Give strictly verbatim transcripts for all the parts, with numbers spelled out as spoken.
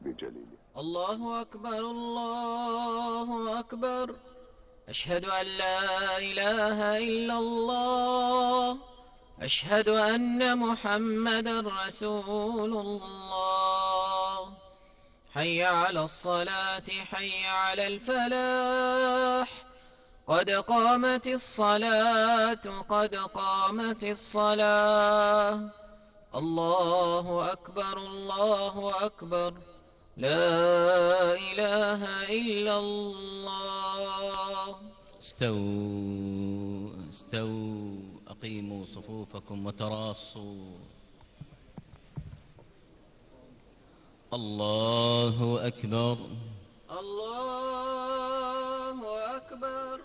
بجليله. الله أكبر الله أكبر، أشهد أن لا إله إلا الله، أشهد أن محمدا رسول الله. حي على الصلاة حي على الفلاح، قد قامت الصلاة قد قامت الصلاة. الله أكبر الله أكبر، لا إله إلا الله. استووا استووا أقيموا صفوفكم وتراصوا. الله أكبر الله أكبر.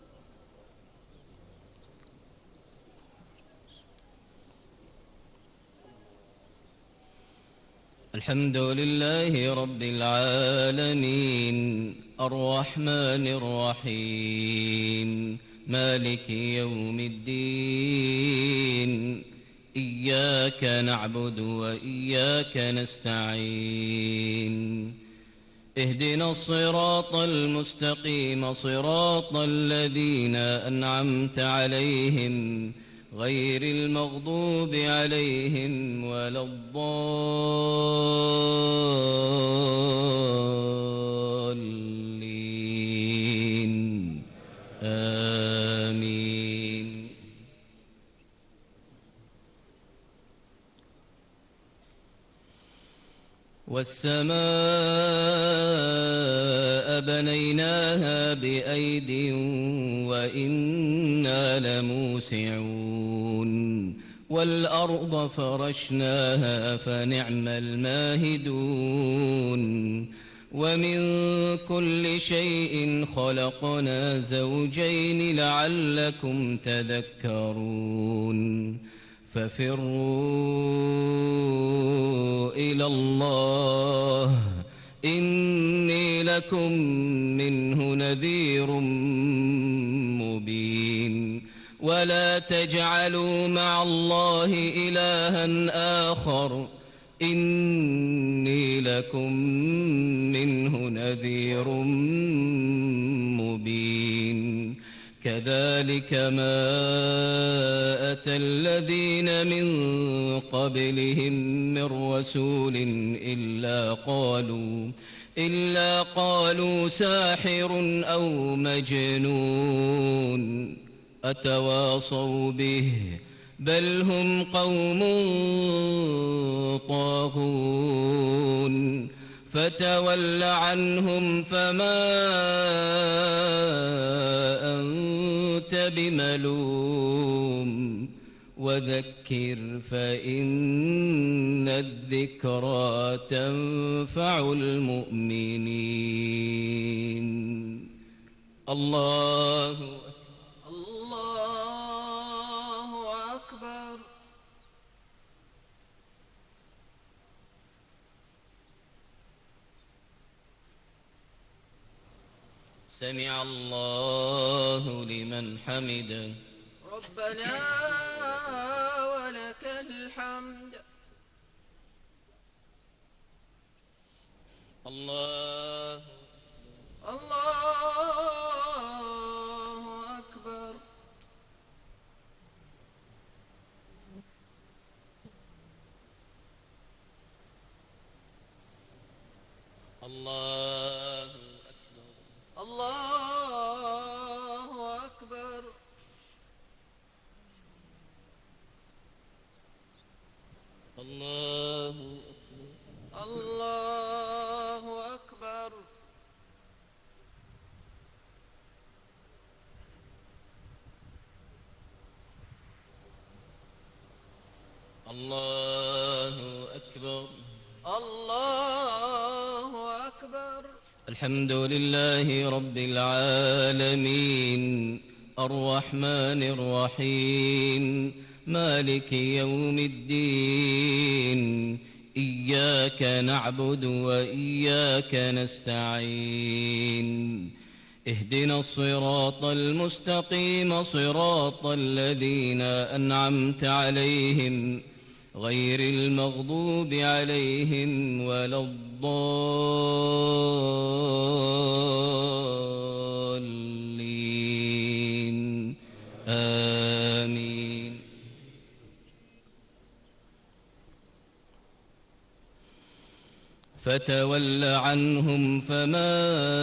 الحمد لله رب العالمين، الرحمن الرحيم، مالك يوم الدين. إياك نعبد وإياك نستعين، اهدنا الصراط المستقيم، صراط الذين أنعمت عليهم غير المغضوب عليهم ولا الضالين، آمين. والسماء بنيناها بأيد وإنا لموسعون، والأرض فرشناها فنعم الماهدون، ومن كل شيء خلقنا زوجين لعلكم تذكرون. ففروا إلى الله إني لكم منه نذير مبين. ولا تجعلوا مع الله إلها آخر إني لكم منه نذير مبين. كذلك ما أتى الذين من قبلهم من رسول إلا قالوا إلا قالوا ساحر أو مجنون أتواصوا به بل هم قوم طاغون. فتول عنهم فما أنت بملوم، وذكر فإن الذكرى تنفع المؤمنين. الله الله أكبر. سمع الله لمن حمده. ربنا ولك الحمد. الله الله أكبر. الله الله أكبر. الله الله أكبر. الله أكبر. الله أكبر. الحمد لله رب العالمين، الرحمن الرحيم، مالك يوم الدين. إياك نعبد وإياك نستعين، اهدنا الصراط المستقيم، صراط الذين أنعمت عليهم غير المغضوب عليهم ولا الضالين آمين. فتول عنهم فما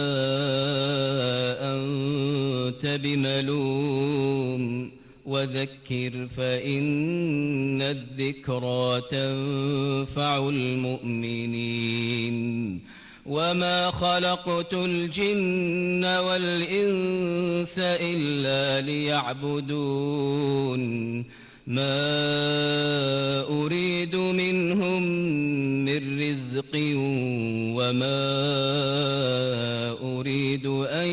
أنت بملوم وذكر فإن الذكرى تنفع المؤمنين. وما خلقت الجن والإنس إلا ليعبدون ما أريد منهم من رزق وما أريد أن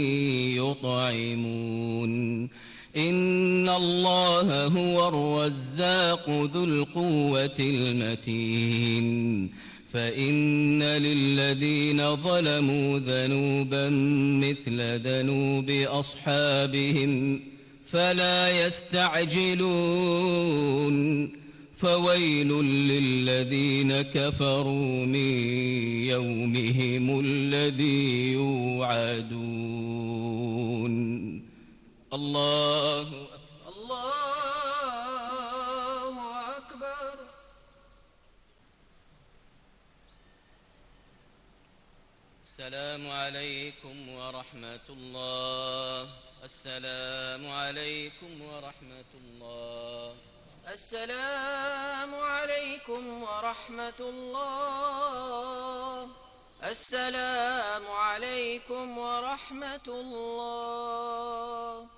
يطعمون إن الله هو الرزاق ذو القوة المتين. فإن للذين ظلموا ذنوبا مثل ذنوب أصحابهم فلا يستعجلون. فويل للذين كفروا من يومهم الذي يوعدون. الله الله أكبر. السلام عليكم ورحمة الله. السلام عليكم ورحمة الله. السلام عليكم ورحمة الله. السلام عليكم ورحمة الله.